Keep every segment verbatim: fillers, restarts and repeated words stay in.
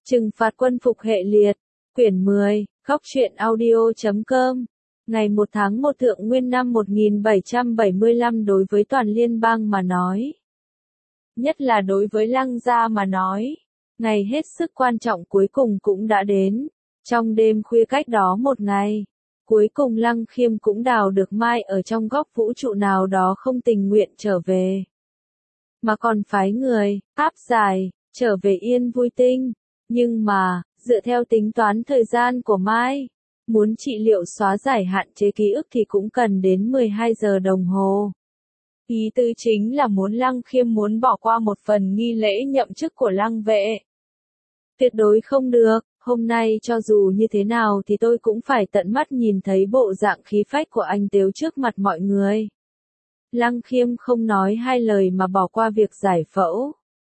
Trừng phạt quân phục hệ liệt, quyển mười, góc truyện audio chấm com. Ngày một tháng một Thượng Nguyên năm một nghìn bảy trăm bảy mươi lăm đối với toàn liên bang mà nói. Nhất là đối với Lăng gia mà nói. Ngày hết sức quan trọng cuối cùng cũng đã đến. Trong đêm khuya cách đó một ngày. Cuối cùng Lăng Khiêm cũng đào được mai ở trong góc vũ trụ nào đó không tình nguyện trở về. Mà còn phái người, áp giải, trở về Yên Vui Tinh. Nhưng mà, dựa theo tính toán thời gian của Mai, muốn trị liệu xóa giải hạn chế ký ức thì cũng cần đến mười hai giờ đồng hồ. Ý tứ chính là muốn Lăng Khiêm muốn bỏ qua một phần nghi lễ nhậm chức của Lăng vệ. Tuyệt đối không được, hôm nay cho dù như thế nào thì tôi cũng phải tận mắt nhìn thấy bộ dạng khí phách của anh Tếu trước mặt mọi người. Lăng Khiêm không nói hai lời mà bỏ qua việc giải phẫu.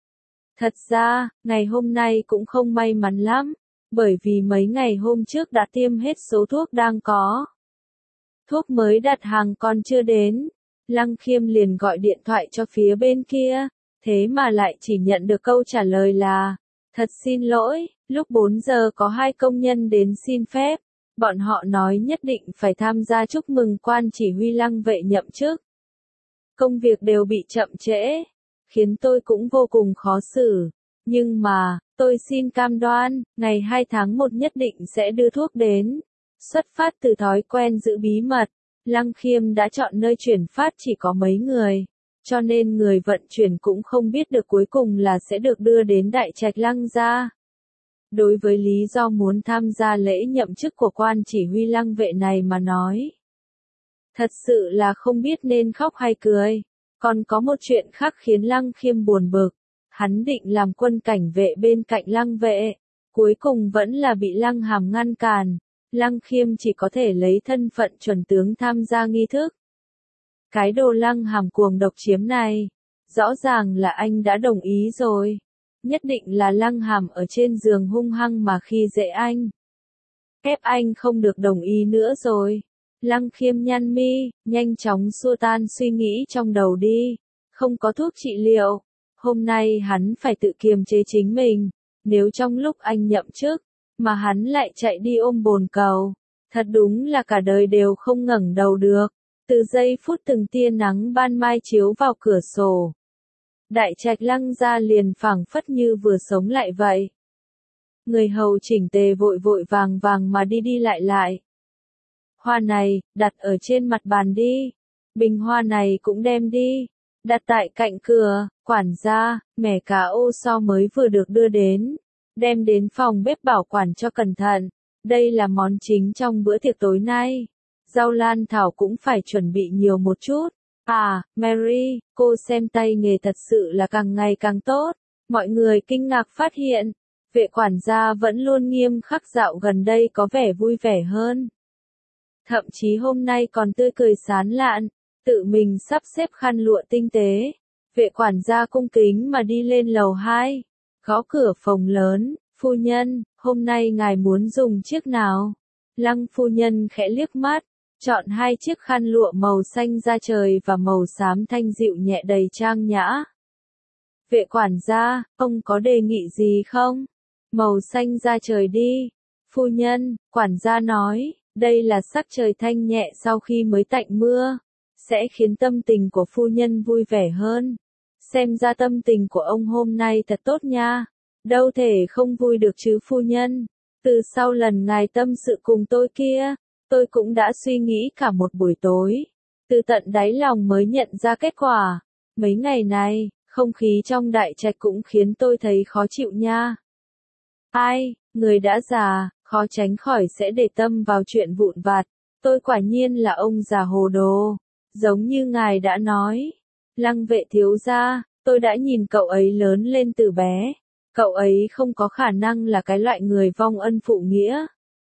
Thật ra, ngày hôm nay cũng không may mắn lắm, bởi vì mấy ngày hôm trước đã tiêm hết số thuốc đang có. Thuốc mới đặt hàng còn chưa đến, Lăng Khiêm liền gọi điện thoại cho phía bên kia, thế mà lại chỉ nhận được câu trả lời là, thật xin lỗi, lúc bốn giờ có hai công nhân đến xin phép, bọn họ nói nhất định phải tham gia chúc mừng quan chỉ huy Lăng vệ nhậm chức. Công việc đều bị chậm trễ, khiến tôi cũng vô cùng khó xử. Nhưng mà, tôi xin cam đoan, ngày hai tháng một nhất định sẽ đưa thuốc đến. Xuất phát từ thói quen giữ bí mật, Lăng Khiêm đã chọn nơi chuyển phát chỉ có mấy người, cho nên người vận chuyển cũng không biết được cuối cùng là sẽ được đưa đến Đại Trạch Lăng gia. Đối với lý do muốn tham gia lễ nhậm chức của quan chỉ huy Lăng vệ này mà nói, thật sự là không biết nên khóc hay cười. Còn có một chuyện khác khiến Lăng Khiêm buồn bực, hắn định làm quân cảnh vệ bên cạnh Lăng vệ, cuối cùng vẫn là bị Lăng Hàm ngăn cản, Lăng Khiêm chỉ có thể lấy thân phận chuẩn tướng tham gia nghi thức. Cái đồ Lăng Hàm cuồng độc chiếm này, rõ ràng là anh đã đồng ý rồi, nhất định là Lăng Hàm ở trên giường hung hăng mà khi dễ anh. Ép anh không được đồng ý nữa rồi. Lăng Khiêm nhăn mi, nhanh chóng xua tan suy nghĩ trong đầu đi, không có thuốc trị liệu, hôm nay hắn phải tự kiềm chế chính mình, nếu trong lúc anh nhậm chức, mà hắn lại chạy đi ôm bồn cầu, thật đúng là cả đời đều không ngẩng đầu được, từ giây phút từng tia nắng ban mai chiếu vào cửa sổ. Đại Trạch Lăng gia liền phảng phất như vừa sống lại vậy. Người hầu chỉnh tề vội vội vàng vàng mà đi đi lại lại. Hoa này, đặt ở trên mặt bàn đi. Bình hoa này cũng đem đi. Đặt tại cạnh cửa, quản gia, mẻ cá ô so mới vừa được đưa đến. Đem đến phòng bếp bảo quản cho cẩn thận. Đây là món chính trong bữa tiệc tối nay. Rau lan thảo cũng phải chuẩn bị nhiều một chút. À, Mary, cô xem tay nghề thật sự là càng ngày càng tốt. Mọi người kinh ngạc phát hiện. Vệ quản gia vẫn luôn nghiêm khắc, dạo gần đây có vẻ vui vẻ hơn. Thậm chí hôm nay còn tươi cười sán lạn, tự mình sắp xếp khăn lụa tinh tế. Vệ quản gia cung kính mà đi lên lầu hai, gõ cửa phòng lớn, phu nhân, hôm nay ngài muốn dùng chiếc nào? Lăng phu nhân khẽ liếc mắt, chọn hai chiếc khăn lụa màu xanh da trời và màu xám thanh dịu nhẹ đầy trang nhã. Vệ quản gia, ông có đề nghị gì không? Màu xanh da trời đi. Phu nhân, quản gia nói. Đây là sắc trời thanh nhẹ sau khi mới tạnh mưa, sẽ khiến tâm tình của phu nhân vui vẻ hơn. Xem ra tâm tình của ông hôm nay thật tốt nha. Đâu thể không vui được chứ phu nhân. Từ sau lần ngài tâm sự cùng tôi kia, tôi cũng đã suy nghĩ cả một buổi tối. Từ tận đáy lòng mới nhận ra kết quả. Mấy ngày này, không khí trong đại trạch cũng khiến tôi thấy khó chịu nha. Ai, người đã già, khó tránh khỏi sẽ để tâm vào chuyện vụn vặt. Tôi quả nhiên là ông già hồ đồ. Giống như ngài đã nói. Lăng vệ thiếu gia, tôi đã nhìn cậu ấy lớn lên từ bé. Cậu ấy không có khả năng là cái loại người vong ân phụ nghĩa.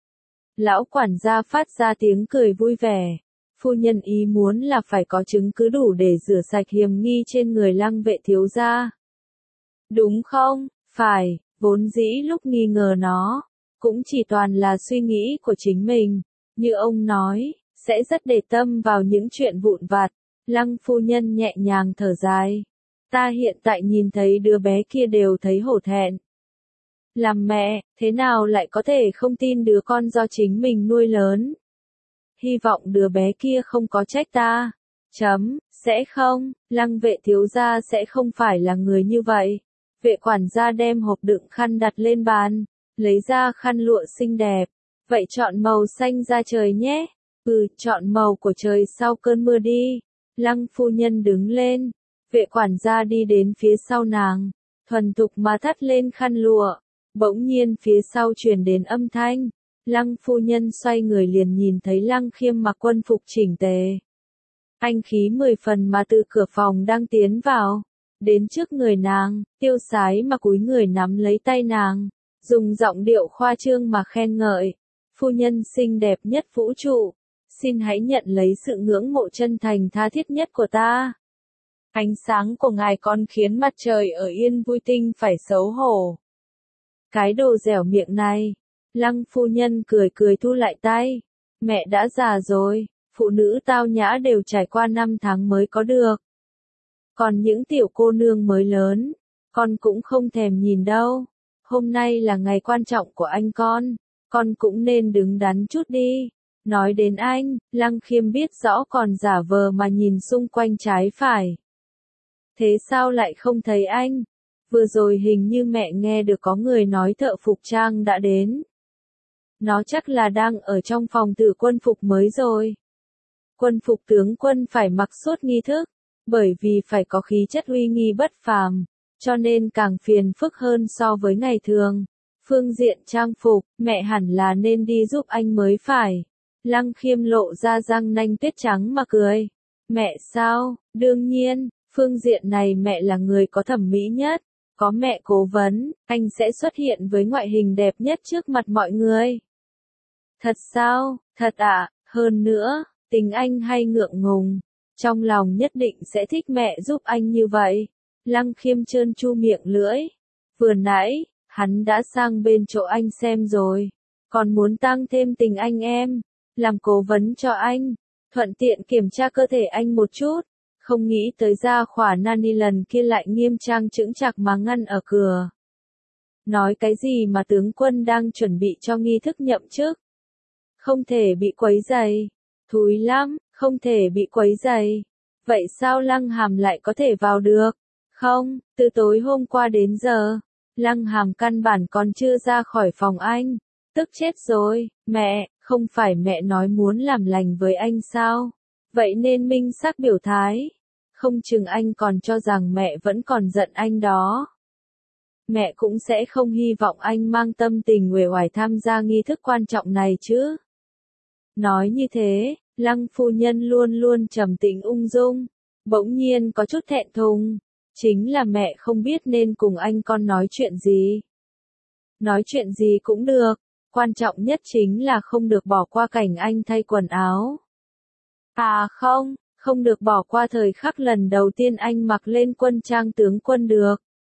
Lão quản gia phát ra tiếng cười vui vẻ. Phu nhân ý muốn là phải có chứng cứ đủ để rửa sạch hiềm nghi trên người lăng vệ thiếu gia. Đúng không? Phải, vốn dĩ lúc nghi ngờ nó. Cũng chỉ toàn là suy nghĩ của chính mình, như ông nói, sẽ rất để tâm vào những chuyện vụn vặt. Lăng phu nhân nhẹ nhàng thở dài. Ta hiện tại nhìn thấy đứa bé kia đều thấy hổ thẹn. Làm mẹ, thế nào lại có thể không tin đứa con do chính mình nuôi lớn. Hy vọng đứa bé kia không có trách ta. Chấm, sẽ không, Lăng vệ thiếu gia sẽ không phải là người như vậy. Vệ quản gia đem hộp đựng khăn đặt lên bàn, lấy ra khăn lụa xinh đẹp. Vậy chọn màu xanh da trời nhé. Ừ, chọn màu của trời sau cơn mưa đi. Lăng phu nhân đứng lên. Vệ quản gia đi đến phía sau nàng. Thuần thục mà thắt lên khăn lụa. Bỗng nhiên phía sau truyền đến âm thanh. Lăng phu nhân xoay người liền nhìn thấy Lăng Khiêm mặc quân phục chỉnh tề. Anh khí mười phần mà từ cửa phòng đang tiến vào. Đến trước người nàng, tiêu sái mà cúi người nắm lấy tay nàng. Dùng giọng điệu khoa trương mà khen ngợi. Phu nhân xinh đẹp nhất vũ trụ. Xin hãy nhận lấy sự ngưỡng mộ chân thành tha thiết nhất của ta. Ánh sáng của ngài còn khiến mặt trời ở Yên Vui Tinh phải xấu hổ. Cái đồ dẻo miệng này. Lăng phu nhân cười cười thu lại tay. Mẹ đã già rồi, phụ nữ tao nhã đều trải qua năm tháng mới có được. Còn những tiểu cô nương mới lớn, con cũng không thèm nhìn đâu. Hôm nay là ngày quan trọng của anh con, con cũng nên đứng đắn chút đi. Nói đến anh, Lăng Khiêm biết rõ còn giả vờ mà nhìn xung quanh trái phải. Thế sao lại không thấy anh? Vừa rồi hình như mẹ nghe được có người nói thợ phục trang đã đến. Nó chắc là đang ở trong phòng thử quân phục mới rồi. Quân phục tướng quân phải mặc suốt nghi thức, bởi vì phải có khí chất uy nghi bất phàm, cho nên càng phiền phức hơn so với ngày thường. Phương diện trang phục, mẹ hẳn là nên đi giúp anh mới phải. Lăng Khiêm lộ ra răng nanh tuyết trắng mà cười. Mẹ sao? Đương nhiên, phương diện này mẹ là người có thẩm mỹ nhất. Có mẹ cố vấn, anh sẽ xuất hiện với ngoại hình đẹp nhất trước mặt mọi người. Thật sao? Thật ạ, à? Hơn nữa, tình anh hay ngượng ngùng. Trong lòng nhất định sẽ thích mẹ giúp anh như vậy. Lăng Khiêm trơn tru miệng lưỡi. Vừa nãy, hắn đã sang bên chỗ anh xem rồi. Còn muốn tăng thêm tình anh em. Làm cố vấn cho anh. Thuận tiện kiểm tra cơ thể anh một chút. Không nghĩ tới ra khỏa nani lần kia lại nghiêm trang chững chạc mà ngăn ở cửa. Nói cái gì mà tướng quân đang chuẩn bị cho nghi thức nhậm chức. Không thể bị quấy rầy. Thúi lắm, không thể bị quấy rầy. Vậy sao Lăng Hàm lại có thể vào được? Không, từ tối hôm qua đến giờ, Lăng Hàm căn bản còn chưa ra khỏi phòng anh. Tức chết rồi, mẹ, không phải mẹ nói muốn làm lành với anh sao? Vậy nên minh xác biểu thái. Không chừng anh còn cho rằng mẹ vẫn còn giận anh đó. Mẹ cũng sẽ không hy vọng anh mang tâm tình uể oải tham gia nghi thức quan trọng này chứ. Nói như thế, Lăng phu nhân luôn luôn trầm tĩnh ung dung, bỗng nhiên có chút thẹn thùng. Chính là mẹ không biết nên cùng anh con nói chuyện gì. Nói chuyện gì cũng được, quan trọng nhất chính là không được bỏ qua cảnh anh thay quần áo. À không, không được bỏ qua thời khắc lần đầu tiên anh mặc lên quân trang tướng quân được.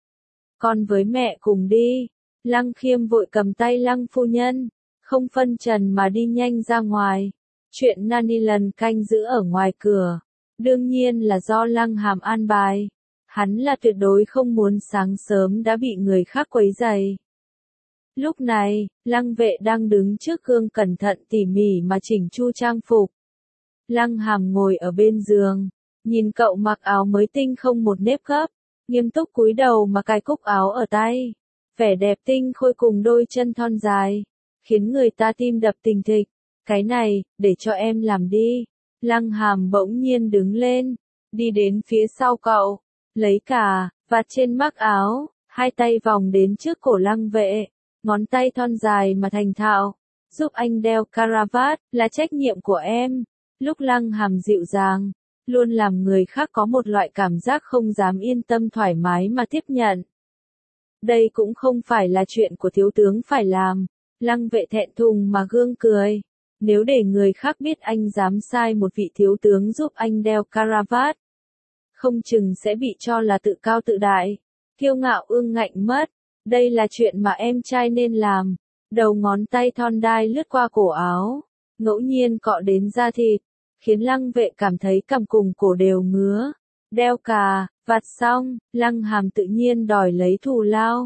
Con với mẹ cùng đi. Lăng Khiêm vội cầm tay Lăng phu nhân, không phân trần mà đi nhanh ra ngoài. Chuyện nani lần canh giữ ở ngoài cửa, đương nhiên là do Lăng Hàm an bài. Hắn là tuyệt đối không muốn sáng sớm đã bị người khác quấy rầy. Lúc này, Lăng vệ đang đứng trước gương cẩn thận tỉ mỉ mà chỉnh chu trang phục. Lăng Hàm ngồi ở bên giường, nhìn cậu mặc áo mới tinh không một nếp gấp, nghiêm túc cúi đầu mà cài cúc áo ở tay. Vẻ đẹp tinh khôi cùng đôi chân thon dài, khiến người ta tim đập thình thịch. Cái này, để cho em làm đi. Lăng Hàm bỗng nhiên đứng lên, đi đến phía sau cậu, lấy cả vạt trên mác áo, hai tay vòng đến trước cổ Lăng vệ, ngón tay thon dài mà thành thạo. Giúp anh đeo caravat là trách nhiệm của em. Lúc Lăng Hàm dịu dàng, luôn làm người khác có một loại cảm giác không dám yên tâm thoải mái mà tiếp nhận. Đây cũng không phải là chuyện của thiếu tướng phải làm. Lăng vệ thẹn thùng mà gương cười. Nếu để người khác biết anh dám sai một vị thiếu tướng giúp anh đeo caravat, không chừng sẽ bị cho là tự cao tự đại, kiêu ngạo ương ngạnh mất. Đây là chuyện mà em trai nên làm. Đầu ngón tay thon đai lướt qua cổ áo, ngẫu nhiên cọ đến da thịt, khiến Lăng vệ cảm thấy cằm cùng cổ đều ngứa. Đeo cà vạt xong, Lăng Hàm tự nhiên đòi lấy thù lao.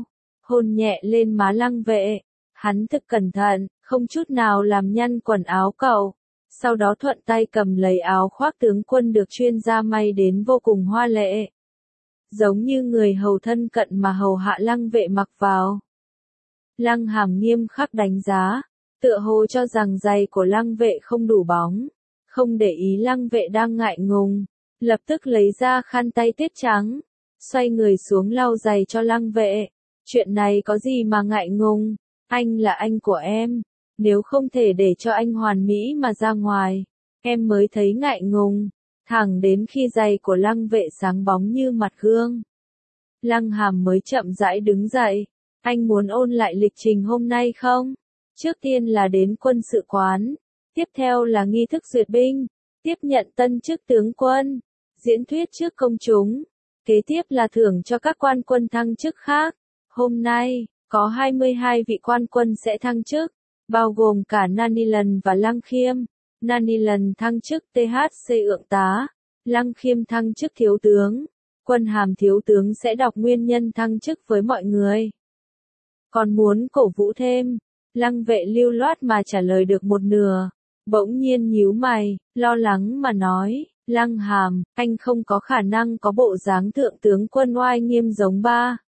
hôn nhẹ lên má Lăng Vệ. Hắn thực cẩn thận, không chút nào làm nhăn quần áo cậu. Sau đó thuận tay cầm lấy áo khoác tướng quân được chuyên gia may đến vô cùng hoa lệ. Giống như người hầu thân cận mà hầu hạ Lăng Vệ mặc vào. Lăng Hàm nghiêm khắc đánh giá, tựa hồ cho rằng giày của Lăng Vệ không đủ bóng. Không để ý Lăng Vệ đang ngại ngùng, lập tức lấy ra khăn tay tuyết trắng, xoay người xuống lau giày cho Lăng Vệ. Chuyện này có gì mà ngại ngùng, anh là anh của em, nếu không thể để cho anh hoàn mỹ mà ra ngoài, em mới thấy ngại ngùng. Thẳng đến khi giày của Lăng Vệ sáng bóng như mặt gương, Lăng Hàm mới chậm rãi đứng dậy. Anh muốn ôn lại lịch trình hôm nay không? Trước tiên là đến quân sự quán, tiếp theo là nghi thức duyệt binh, tiếp nhận tân chức tướng quân, diễn thuyết trước công chúng, kế tiếp là thưởng cho các quan quân thăng chức khác. Hôm nay, có hai mươi hai vị quan quân sẽ thăng chức, bao gồm cả Nanilan và Lăng Khiêm. Nanilan thăng chức tê hát xê ượng tá, Lăng Khiêm thăng chức thiếu tướng. Quân hàm thiếu tướng sẽ đọc nguyên nhân thăng chức với mọi người. Còn muốn cổ vũ thêm, Lăng Vệ lưu loát mà trả lời được một nửa, bỗng nhiên nhíu mày, lo lắng mà nói, Lăng Hàm, anh không có khả năng có bộ dáng thượng tướng quân oai nghiêm giống ba.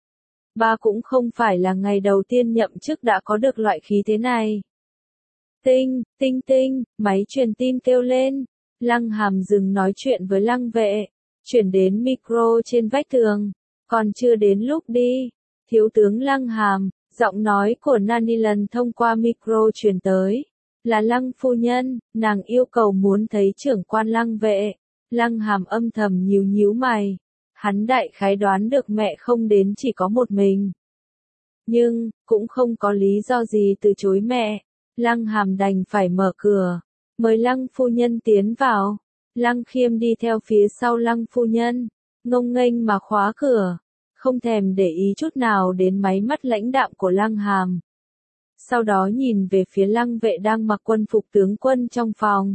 Ba cũng không phải là ngày đầu tiên nhậm chức đã có được loại khí thế này. Tinh, tinh tinh, máy truyền tin kêu lên. Lăng Hàm dừng nói chuyện với Lăng Vệ, chuyển đến micro trên vách tường. Còn chưa đến lúc đi. Thiếu tướng Lăng Hàm, giọng nói của Nanilan thông qua micro truyền tới. Là Lăng phu nhân, nàng yêu cầu muốn thấy trưởng quan Lăng Vệ. Lăng Hàm âm thầm nhíu nhíu mày. Hắn đại khái đoán được mẹ không đến chỉ có một mình. Nhưng, cũng không có lý do gì từ chối mẹ. Lăng Hàm đành phải mở cửa, mời Lăng phu nhân tiến vào. Lăng Khiêm đi theo phía sau Lăng phu nhân, ngông nghênh mà khóa cửa, không thèm để ý chút nào đến máy mắt lãnh đạm của Lăng Hàm. Sau đó nhìn về phía Lăng Vệ đang mặc quân phục tướng quân trong phòng.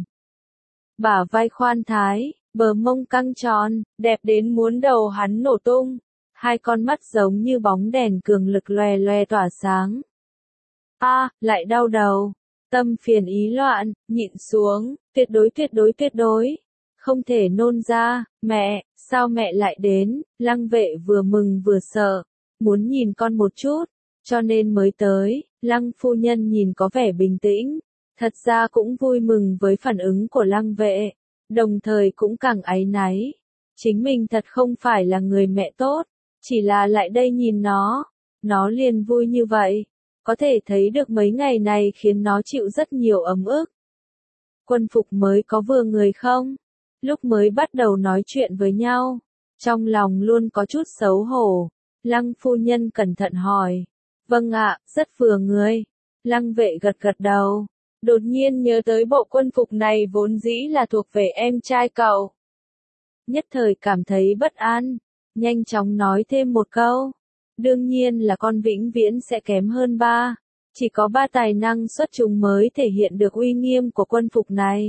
Bả vai khoan thái, bờ mông căng tròn, đẹp đến muốn đầu hắn nổ tung. Hai con mắt giống như bóng đèn cường lực loè loè tỏa sáng. A, à, lại đau đầu. Tâm phiền ý loạn, nhịn xuống, tuyệt đối tuyệt đối tuyệt đối. Không thể nôn ra, mẹ, sao mẹ lại đến? Lăng Vệ vừa mừng vừa sợ, muốn nhìn con một chút, cho nên mới tới. Lăng phu nhân nhìn có vẻ bình tĩnh, thật ra cũng vui mừng với phản ứng của Lăng Vệ, đồng thời cũng càng áy náy. Chính mình thật không phải là người mẹ tốt, chỉ là lại đây nhìn nó, nó liền vui như vậy. Có thể thấy được mấy ngày này khiến nó chịu rất nhiều ấm ức. Quân phục mới có vừa người không? Lúc mới bắt đầu nói chuyện với nhau, trong lòng luôn có chút xấu hổ. Lăng phu nhân cẩn thận hỏi. Vâng ạ, rất vừa người. Lăng Vệ gật gật đầu. Đột nhiên nhớ tới bộ quân phục này vốn dĩ là thuộc về em trai cậu. Nhất thời cảm thấy bất an, nhanh chóng nói thêm một câu. Đương nhiên là con vĩnh viễn sẽ kém hơn ba. Chỉ có ba tài năng xuất chúng mới thể hiện được uy nghiêm của quân phục này.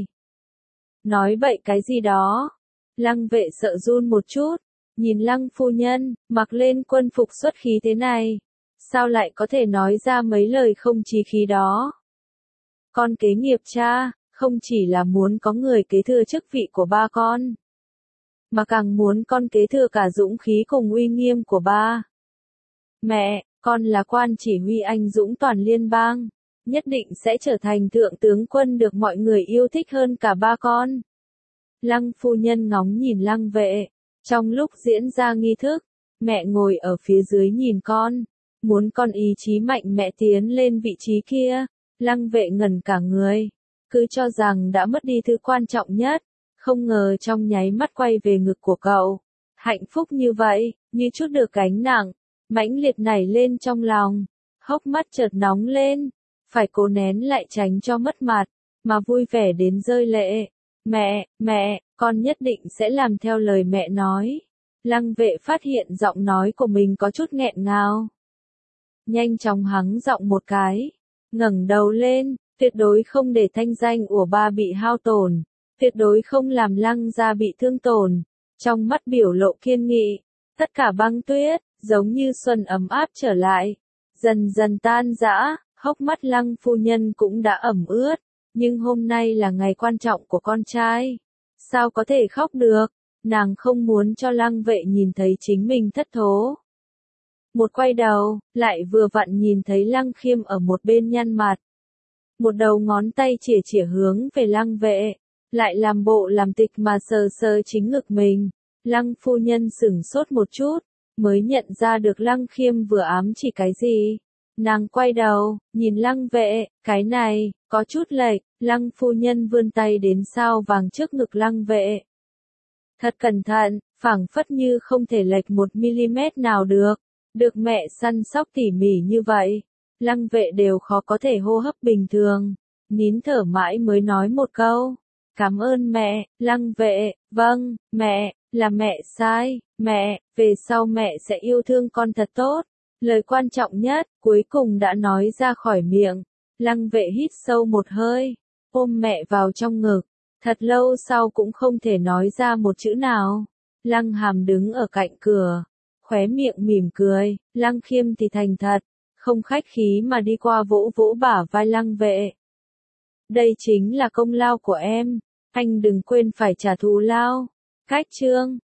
Nói bậy cái gì đó. Lăng Vệ sợ run một chút. Nhìn Lăng phu nhân, mặc lên quân phục xuất khí thế này. Sao lại có thể nói ra mấy lời không chí khí đó. Con kế nghiệp cha, không chỉ là muốn có người kế thừa chức vị của ba con. Mà càng muốn con kế thừa cả dũng khí cùng uy nghiêm của ba. Mẹ, con là quan chỉ huy anh dũng toàn liên bang, nhất định sẽ trở thành thượng tướng quân được mọi người yêu thích hơn cả ba con. Lăng phu nhân ngóng nhìn Lăng Vệ, trong lúc diễn ra nghi thức, mẹ ngồi ở phía dưới nhìn con, muốn con ý chí mạnh mẽ tiến lên vị trí kia. Lăng Vệ ngẩn cả người, cứ cho rằng đã mất đi thứ quan trọng nhất, không ngờ trong nháy mắt quay về ngực của cậu. Hạnh phúc như vậy, như chút được gánh nặng, mãnh liệt nảy lên trong lòng, hốc mắt chợt nóng lên, phải cố nén lại tránh cho mất mặt, mà vui vẻ đến rơi lệ. Mẹ, mẹ, con nhất định sẽ làm theo lời mẹ nói. Lăng Vệ phát hiện giọng nói của mình có chút nghẹn ngào. Nhanh chóng hắng giọng một cái, ngẩng đầu lên, tuyệt đối không để thanh danh của ba bị hao tổn, tuyệt đối không làm Lăng gia bị thương tổn. Trong mắt biểu lộ kiên nghị, tất cả băng tuyết, giống như xuân ấm áp trở lại, dần dần tan rã, hốc mắt Lăng phu nhân cũng đã ẩm ướt, nhưng hôm nay là ngày quan trọng của con trai, sao có thể khóc được, nàng không muốn cho Lăng Vệ nhìn thấy chính mình thất thố. Một quay đầu, lại vừa vặn nhìn thấy Lăng Khiêm ở một bên nhăn mặt. Một đầu ngón tay chìa chìa hướng về Lăng Vệ, lại làm bộ làm tịch mà sờ sờ chính ngực mình. Lăng phu nhân sửng sốt một chút, mới nhận ra được Lăng Khiêm vừa ám chỉ cái gì. Nàng quay đầu, nhìn Lăng Vệ, cái này, có chút lệch, Lăng phu nhân vươn tay đến sao vàng trước ngực Lăng Vệ. Thật cẩn thận, phảng phất như không thể lệch một mi-li-mét nào được. Được mẹ săn sóc tỉ mỉ như vậy, Lăng Vệ đều khó có thể hô hấp bình thường, nín thở mãi mới nói một câu. Cảm ơn mẹ, Lăng Vệ, vâng, mẹ, là mẹ sai, mẹ, về sau mẹ sẽ yêu thương con thật tốt. Lời quan trọng nhất, cuối cùng đã nói ra khỏi miệng. Lăng Vệ hít sâu một hơi, ôm mẹ vào trong ngực, thật lâu sau cũng không thể nói ra một chữ nào. Lăng Hàm đứng ở cạnh cửa, khóe miệng mỉm cười, Lăng Khiêm thì thành thật, không khách khí mà đi qua vỗ vỗ bả vai Lăng Vệ. Đây chính là công lao của em, anh đừng quên phải trả thù lao. Cách chương